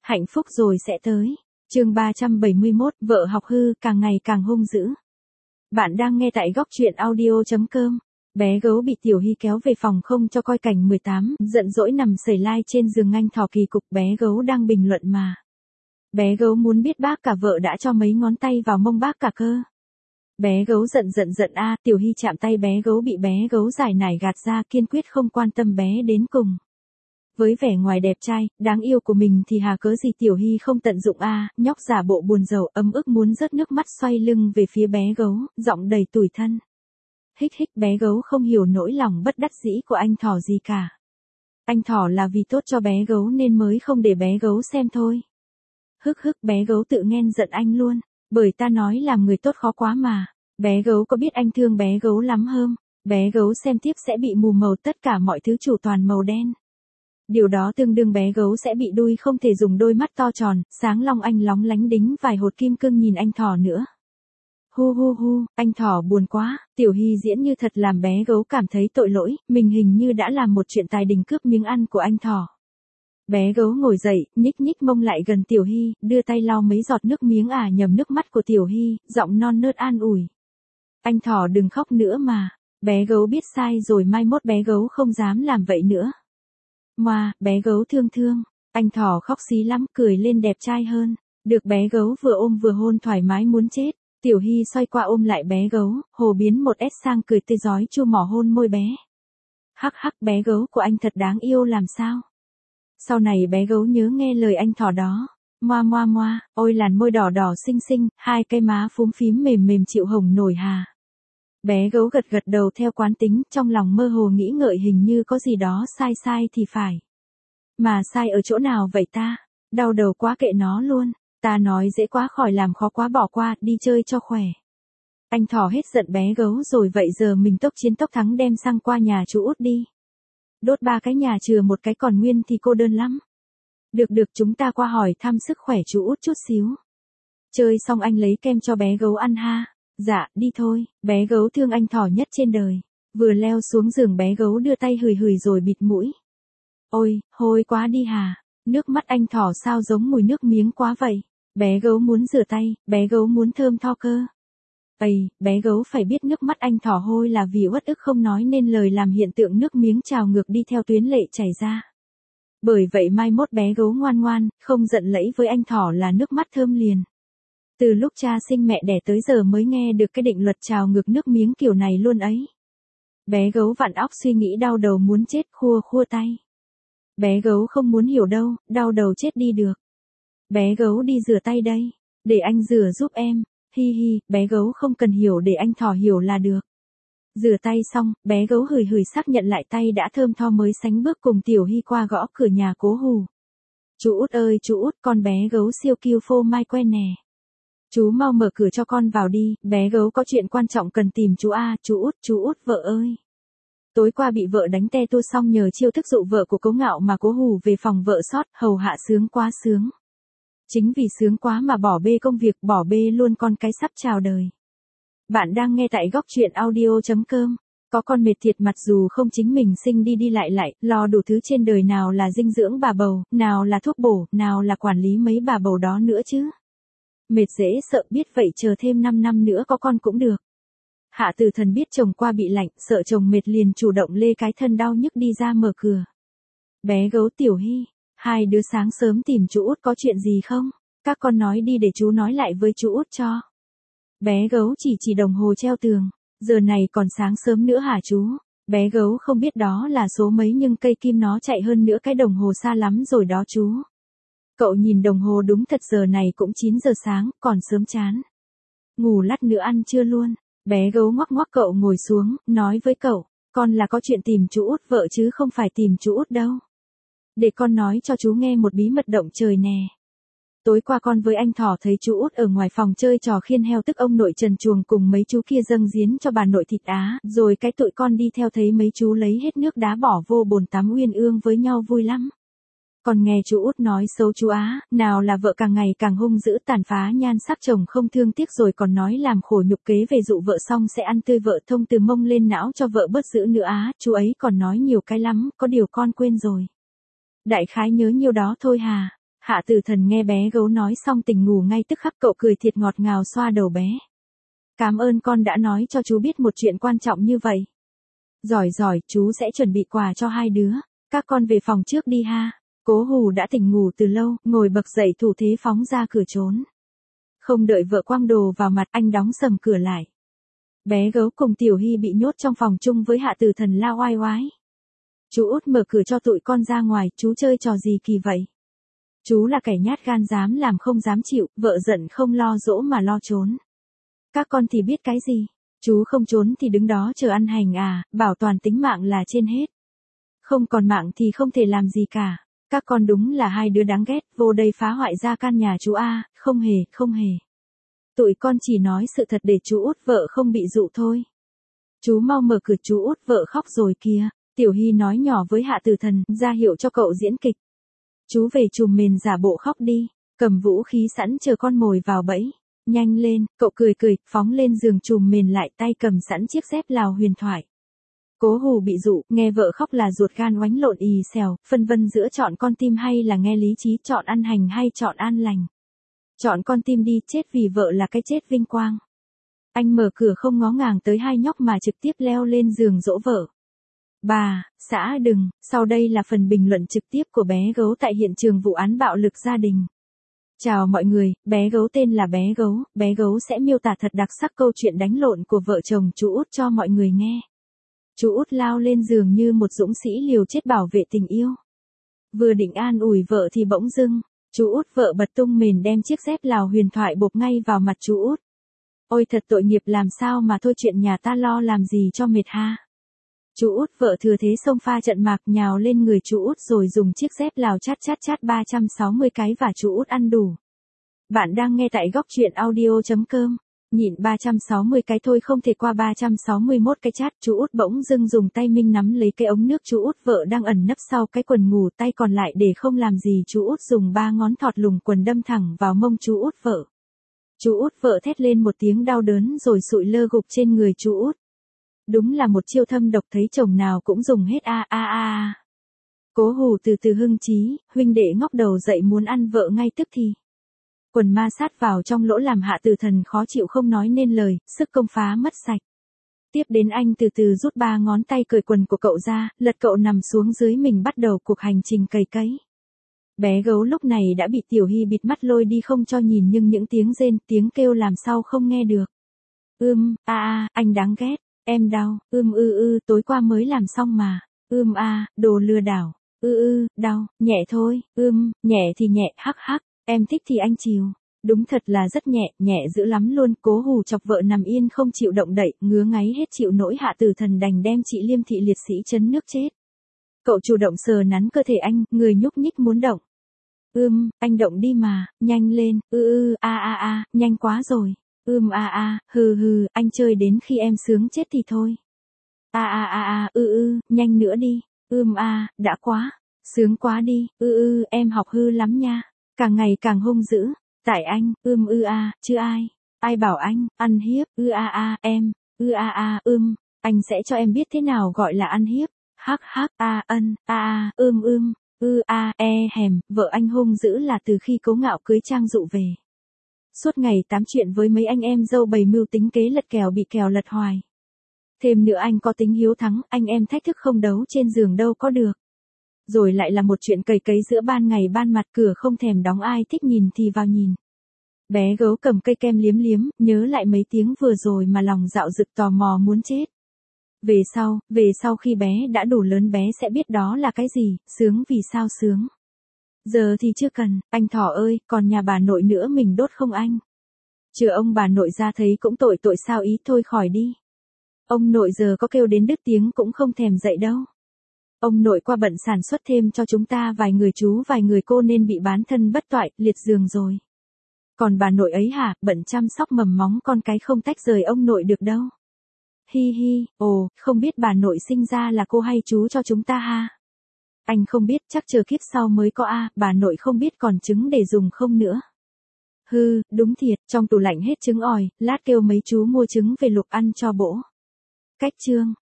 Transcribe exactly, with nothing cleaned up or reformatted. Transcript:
Hạnh phúc rồi sẽ tới. Chương ba trăm bảy mươi mốt, vợ học hư, càng ngày càng hung dữ. Bạn đang nghe tại góc truyện audio chấm com. Bé gấu bị Tiểu Hy kéo về phòng không cho coi cảnh mười tám, giận dỗi nằm sẩy lai trên giường anh thỏ kỳ cục. Bé gấu đang bình luận mà. Bé gấu muốn biết bác cả vợ đã cho mấy ngón tay vào mông bác cả cơ. Bé gấu giận giận giận a, à, Tiểu Hy chạm tay bé gấu bị bé gấu giải nải gạt ra, kiên quyết không quan tâm bé đến cùng. Với vẻ ngoài đẹp trai, đáng yêu của mình thì hà cớ gì Tiểu Hy không tận dụng a, à, nhóc giả bộ buồn rầu ấm ức muốn rớt nước mắt xoay lưng về phía bé gấu, giọng đầy tủi thân. Hích hích, bé gấu không hiểu nỗi lòng bất đắc dĩ của anh thỏ gì cả. Anh thỏ là vì tốt cho bé gấu nên mới không để bé gấu xem thôi. Hức hức, bé gấu tự ghen giận anh luôn, bởi ta nói làm người tốt khó quá mà. Bé gấu có biết anh thương bé gấu lắm không? Bé gấu xem tiếp sẽ bị mù màu, tất cả mọi thứ chủ toàn màu đen. Điều đó tương đương bé gấu sẽ bị đuôi, không thể dùng đôi mắt to tròn, sáng long anh lóng lánh đính vài hột kim cương nhìn anh thỏ nữa. Hu hu hu, anh thỏ buồn quá, Tiểu Hy diễn như thật làm bé gấu cảm thấy tội lỗi, mình hình như đã làm một chuyện tài đình cướp miếng ăn của anh thỏ. Bé gấu ngồi dậy, nhích nhích mông lại gần Tiểu Hy, đưa tay lau mấy giọt nước miếng ả nhầm nước mắt của Tiểu Hy, giọng non nớt an ủi. Anh thỏ đừng khóc nữa mà, bé gấu biết sai rồi, mai mốt bé gấu không dám làm vậy nữa. Ngoà, bé gấu thương thương, anh thỏ khóc xí lắm, cười lên đẹp trai hơn, được bé gấu vừa ôm vừa hôn thoải mái muốn chết. Tiểu Hy xoay qua ôm lại bé gấu, hồ biến một ét sang cười tươi rói chu mỏ hôn môi bé. Hắc hắc, bé gấu của anh thật đáng yêu làm sao. Sau này bé gấu nhớ nghe lời anh thỏ đó. Moa moa moa, ôi làn môi đỏ đỏ xinh xinh, hai cây má phúm phím mềm mềm chịu hồng nổi hà. Bé gấu gật gật đầu theo quán tính, trong lòng mơ hồ nghĩ ngợi hình như có gì đó sai sai thì phải. Mà sai ở chỗ nào vậy ta? Đau đầu quá, kệ nó luôn. Ta nói dễ quá khỏi làm khó quá, bỏ qua, đi chơi cho khỏe. Anh thỏ hết giận bé gấu rồi, vậy giờ mình tốc chiến tốc thắng đem sang qua nhà chú út đi. Đốt ba cái nhà chừa một cái còn nguyên thì cô đơn lắm. Được được, chúng ta qua hỏi thăm sức khỏe chú út chút xíu. Chơi xong anh lấy kem cho bé gấu ăn ha. Dạ, đi thôi, bé gấu thương anh thỏ nhất trên đời. Vừa leo xuống giường bé gấu đưa tay hửi hửi rồi bịt mũi. Ôi, hôi quá đi hà. Nước mắt anh thỏ sao giống mùi nước miếng quá vậy? Bé gấu muốn rửa tay, bé gấu muốn thơm tho cơ. Ây, bé gấu phải biết nước mắt anh thỏ hôi là vì uất ức không nói nên lời, làm hiện tượng nước miếng trào ngược đi theo tuyến lệ chảy ra. Bởi vậy mai mốt bé gấu ngoan ngoan, không giận lẫy với anh thỏ là nước mắt thơm liền. Từ lúc cha sinh mẹ đẻ tới giờ mới nghe được cái định luật trào ngược nước miếng kiểu này luôn ấy. Bé gấu vặn óc suy nghĩ đau đầu muốn chết, khua khua tay. Bé gấu không muốn hiểu đâu, đau đầu chết đi được. Bé gấu đi rửa tay đây, để anh rửa giúp em. Hi hi, bé gấu không cần hiểu, để anh thỏ hiểu là được. Rửa tay xong, bé gấu hửi hửi xác nhận lại tay đã thơm tho mới sánh bước cùng Tiểu Hy qua gõ cửa nhà cố Hù. Chú út ơi chú út, con bé gấu siêu kiêu phô mai quen nè. Chú mau mở cửa cho con vào đi, bé gấu có chuyện quan trọng cần tìm chú a. Chú út, chú út vợ ơi. Tối qua bị vợ đánh te tua xong nhờ chiêu thức dụ vợ của Cố Ngạo mà cố Hù về phòng vợ sót, hầu hạ sướng quá sướng. Chính vì sướng quá mà bỏ bê công việc, bỏ bê luôn con cái sắp chào đời. Bạn đang nghe tại góc truyện audio chấm com. Có con mệt thiệt, mặc dù không chính mình sinh đi đi lại lại, lo đủ thứ trên đời, nào là dinh dưỡng bà bầu, nào là thuốc bổ, nào là quản lý mấy bà bầu đó nữa chứ. Mệt dễ sợ, biết vậy chờ thêm năm năm nữa có con cũng được. Hạ Tử Thần biết chồng qua bị lạnh, sợ chồng mệt liền chủ động lê cái thân đau nhức đi ra mở cửa. Bé gấu Tiểu Hy, hai đứa sáng sớm tìm chú út có chuyện gì không? Các con nói đi để chú nói lại với chú út cho. Bé gấu chỉ chỉ đồng hồ treo tường. Giờ này còn sáng sớm nữa hả chú? Bé gấu không biết đó là số mấy nhưng cây kim nó chạy hơn nữa cái đồng hồ xa lắm rồi đó chú. Cậu nhìn đồng hồ, đúng thật giờ này cũng chín giờ sáng, còn sớm chán. Ngủ lát nữa ăn trưa luôn. Bé gấu ngoắc ngoắc cậu ngồi xuống, nói với cậu, con là có chuyện tìm chú út vợ chứ không phải tìm chú út đâu. Để con nói cho chú nghe một bí mật động trời nè. Tối qua con với anh thỏ thấy chú út ở ngoài phòng chơi trò khiên heo, tức ông nội trần chuồng cùng mấy chú kia dâng giếng cho bà nội thịt á, rồi cái tụi con đi theo thấy mấy chú lấy hết nước đá bỏ vô bồn tắm uyên ương với nhau vui lắm. Còn nghe chú út nói xấu chú á, nào là vợ càng ngày càng hung dữ tàn phá nhan sắc chồng không thương tiếc, rồi còn nói làm khổ nhục kế về dụ vợ xong sẽ ăn tươi vợ thông từ mông lên não cho vợ bớt dữ nữa á, chú ấy còn nói nhiều cái lắm, có điều con quên rồi. Đại khái nhớ nhiêu đó thôi hà. Hạ Tử Thần nghe bé gấu nói xong tỉnh ngủ ngay tức khắc, cậu cười thiệt ngọt ngào xoa đầu bé. Cảm ơn con đã nói cho chú biết một chuyện quan trọng như vậy. Giỏi giỏi, chú sẽ chuẩn bị quà cho hai đứa. Các con về phòng trước đi ha. Cố Hù đã tỉnh ngủ từ lâu, ngồi bật dậy thủ thế phóng ra cửa trốn. Không đợi vợ quăng đồ vào mặt, anh đóng sầm cửa lại. Bé gấu cùng Tiểu Hy bị nhốt trong phòng chung với Hạ Tử Thần la oai oái. Chú Út mở cửa cho tụi con ra ngoài, chú chơi trò gì kỳ vậy? Chú là kẻ nhát gan, dám làm không dám chịu, vợ giận không lo dỗ mà lo trốn. Các con thì biết cái gì? Chú không trốn thì đứng đó chờ ăn hành à, bảo toàn tính mạng là trên hết. Không còn mạng thì không thể làm gì cả. Các con đúng là hai đứa đáng ghét, vô đây phá hoại gia can nhà chú a, không hề, không hề. Tụi con chỉ nói sự thật để chú Út vợ không bị dụ thôi. Chú mau mở cửa, chú Út vợ khóc rồi kìa. Tiểu Hy nói nhỏ với Hạ Tử Thần, ra hiệu cho cậu diễn kịch. Chú về chùm mền giả bộ khóc đi, cầm vũ khí sẵn chờ con mồi vào bẫy. Nhanh lên, cậu cười cười, phóng lên giường chùm mền lại, tay cầm sẵn chiếc dép Lào huyền thoại. Cố Hù bị dụ, nghe vợ khóc là ruột gan oánh lộn ì xèo, phân vân giữa chọn con tim hay là nghe lý trí, chọn ăn hành hay chọn an lành. Chọn con tim đi, chết vì vợ là cái chết vinh quang. Anh mở cửa không ngó ngàng tới hai nhóc mà trực tiếp leo lên giường dỗ vợ. Bà, xã đừng, sau đây là phần bình luận trực tiếp của bé gấu tại hiện trường vụ án bạo lực gia đình. Chào mọi người, bé gấu tên là bé gấu, bé gấu sẽ miêu tả thật đặc sắc câu chuyện đánh lộn của vợ chồng chú Út cho mọi người nghe. Chú Út lao lên giường như một dũng sĩ liều chết bảo vệ tình yêu. Vừa định an ủi vợ thì bỗng dưng, chú Út vợ bật tung mền đem chiếc dép Lào huyền thoại bộp ngay vào mặt chú Út. Ôi thật tội nghiệp, làm sao mà thôi, chuyện nhà ta lo làm gì cho mệt ha. Chú Út vợ thừa thế xông pha trận mạc nhào lên người chú Út rồi dùng chiếc dép Lào chát chát chát ba trăm sáu mươi cái và chú Út ăn đủ. Bạn đang nghe tại góc truyện audio chấm com. Nhịn ba trăm sáu mươi cái thôi không thể qua ba trăm sáu mươi mốt cái chát. Chú Út bỗng dưng dùng tay minh nắm lấy cái ống nước chú Út vợ đang ẩn nấp sau cái quần ngủ, tay còn lại để không làm gì chú Út dùng ba ngón thọt lùng quần đâm thẳng vào mông chú Út vợ. Chú Út vợ thét lên một tiếng đau đớn rồi sụi lơ gục trên người chú Út. Đúng là một chiêu thâm độc, thấy chồng nào cũng dùng hết a a a. Cố Hù từ từ hưng trí, huynh đệ ngóc đầu dậy muốn ăn vợ ngay tức thì. Quần ma sát vào trong lỗ làm Hạ Tử Thần khó chịu không nói nên lời, sức công phá mất sạch. Tiếp đến anh từ từ rút ba ngón tay cởi quần của cậu ra, lật cậu nằm xuống dưới mình bắt đầu cuộc hành trình cày cấy. Bé gấu lúc này đã bị Tiểu Hy bịt mắt lôi đi không cho nhìn, nhưng những tiếng rên, tiếng kêu làm sao không nghe được. Ưm, a a, anh đáng ghét. Em đau, ưm ư ư, tối qua mới làm xong mà. Ưm a, đồ lừa đảo. Ư ư, đau, nhẹ thôi, ưm, nhẹ thì nhẹ, hắc hắc, em thích thì anh chiều. Đúng thật là rất nhẹ, nhẹ dữ lắm luôn. Cố Hù chọc vợ nằm yên không chịu động đậy, ngứa ngáy hết chịu nỗi. Hạ Tử Thần đành đem chị Liêm Thị liệt sĩ chấn nước chết. Cậu chủ động sờ nắn cơ thể anh, người nhúc nhích muốn động. Ưm, anh động đi mà, nhanh lên, ư ư, a a a, nhanh quá rồi. Ưm a a, hừ hừ, anh chơi đến khi em sướng chết thì thôi. A a a a, ư ư, nhanh nữa đi. Ưm a, đã quá, sướng quá đi. Ư ư, em học hư lắm nha. Càng ngày càng hung dữ. Tại anh, ưm ư a, chứ ai. Ai bảo anh, ăn hiếp, ư a a, em, ư a a, ưm, anh sẽ cho em biết thế nào gọi là ăn hiếp. Hắc hắc, a ân, a a, ưm ưm, ư a, e hèm, vợ anh hung dữ là từ khi Cố Ngạo cưới Trang Dụ về. Suốt ngày tám chuyện với mấy anh em dâu bày mưu tính kế lật kèo bị kèo lật hoài. Thêm nữa anh có tính hiếu thắng, anh em thách thức không đấu trên giường đâu có được. Rồi lại là một chuyện cày cấy giữa ban ngày ban mặt, cửa không thèm đóng, ai thích nhìn thì vào nhìn. Bé gấu cầm cây kem liếm liếm, nhớ lại mấy tiếng vừa rồi mà lòng dạo dực tò mò muốn chết. Về sau, về sau khi bé đã đủ lớn bé sẽ biết đó là cái gì, sướng vì sao sướng. Giờ thì chưa cần, anh thỏ ơi, còn nhà bà nội nữa mình đốt không anh? Chưa ông bà nội ra thấy cũng tội tội sao ý, thôi khỏi đi. Ông nội giờ có kêu đến đứt tiếng cũng không thèm dậy đâu. Ông nội qua bận sản xuất thêm cho chúng ta vài người chú vài người cô nên bị bán thân bất toại, liệt giường rồi. Còn bà nội ấy hả, bận chăm sóc mầm móng con cái không tách rời ông nội được đâu. Hi hi, ồ, không biết bà nội sinh ra là cô hay chú cho chúng ta ha? Anh không biết, chắc chờ kiếp sau mới có a, bà nội không biết còn trứng để dùng không nữa. Hư, đúng thiệt, trong tủ lạnh hết trứng òi, lát kêu mấy chú mua trứng về luộc ăn cho bổ. Cách chương.